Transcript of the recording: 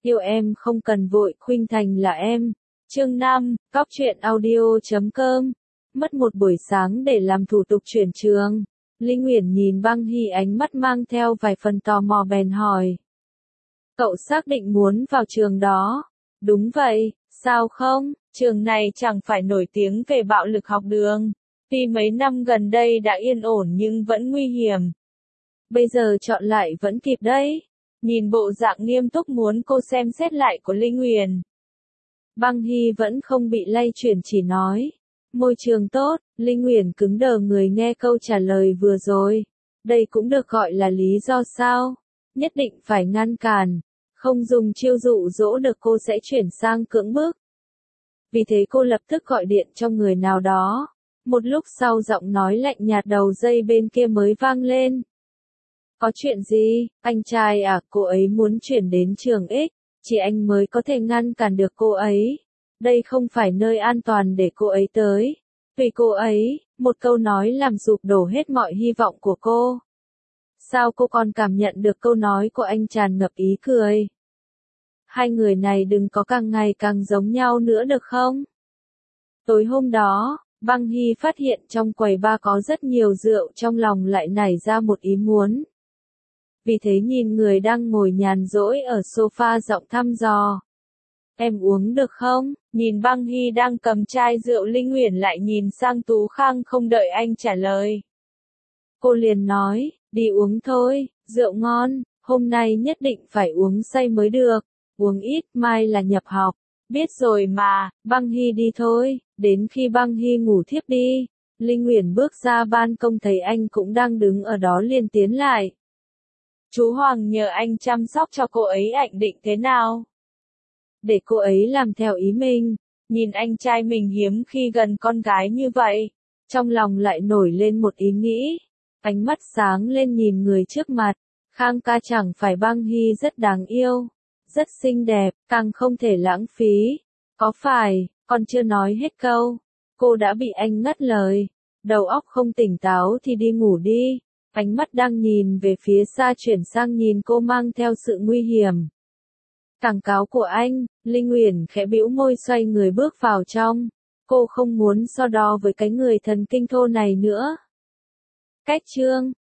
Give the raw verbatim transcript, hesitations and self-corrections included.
Yêu em không cần vội, khuynh thành là em. Chương năm, Cóc truyện audio chấm com. Mất một buổi sáng để làm thủ tục chuyển trường. Linh Uyển nhìn Băng Hy ánh mắt mang theo vài phần tò mò bèn hỏi. Cậu xác định muốn vào trường đó? Đúng vậy, sao không? Trường này chẳng phải nổi tiếng về bạo lực học đường. Tuy mấy năm gần đây đã yên ổn nhưng vẫn nguy hiểm. Bây giờ chọn lại vẫn kịp đấy. Nhìn bộ dạng nghiêm túc muốn cô xem xét lại của Linh Uyển. Băng Hy vẫn không bị lay chuyển chỉ nói. Môi trường tốt, Linh Uyển cứng đờ người nghe câu trả lời vừa rồi. Đây cũng được gọi là lý do sao? Nhất định phải ngăn cản. Không dùng chiêu dụ dỗ được cô sẽ chuyển sang cưỡng bức. Vì thế cô lập tức gọi điện cho người nào đó. Một lúc sau giọng nói lạnh nhạt đầu dây bên kia mới vang lên. Có chuyện gì, anh trai à, cô ấy muốn chuyển đến trường X, chỉ anh mới có thể ngăn cản được cô ấy. Đây không phải nơi an toàn để cô ấy tới. Vì cô ấy, một câu nói làm sụp đổ hết mọi hy vọng của cô. Sao cô còn cảm nhận được câu nói của anh tràn ngập ý cười? Hai người này đừng có càng ngày càng giống nhau nữa được không? Tối hôm đó, Băng Hy phát hiện trong quầy bar có rất nhiều rượu, trong lòng lại nảy ra một ý muốn. Vì thế nhìn người đang ngồi nhàn rỗi ở sofa giọng thăm dò. Em uống được không? Nhìn Băng Hy đang cầm chai rượu, Linh Uyển lại nhìn sang Tú Khang không đợi anh trả lời. Cô liền nói, đi uống thôi, rượu ngon, hôm nay nhất định phải uống say mới được, uống ít, mai là nhập học. Biết rồi mà, Băng Hy đi thôi. Đến khi Băng Hy ngủ thiếp đi, Linh Uyển bước ra ban công thấy anh cũng đang đứng ở đó liền tiến lại. Chú Hoàng nhờ anh chăm sóc cho cô ấy, anh định thế nào? Để cô ấy làm theo ý mình. Nhìn anh trai mình hiếm khi gần con gái như vậy, trong lòng lại nổi lên một ý nghĩ. Ánh mắt sáng lên nhìn người trước mặt. Khang ca chẳng phải Băng Hy rất đáng yêu, rất xinh đẹp, càng không thể lãng phí. Có phải, còn chưa nói hết câu, cô đã bị anh ngắt lời. Đầu óc không tỉnh táo thì đi ngủ đi. Ánh mắt đang nhìn về phía xa chuyển sang nhìn cô mang theo sự nguy hiểm. Cảng cáo của anh, Linh Uyển khẽ bĩu môi xoay người bước vào trong. Cô không muốn so đo với cái người thần kinh thô này nữa. Cách chương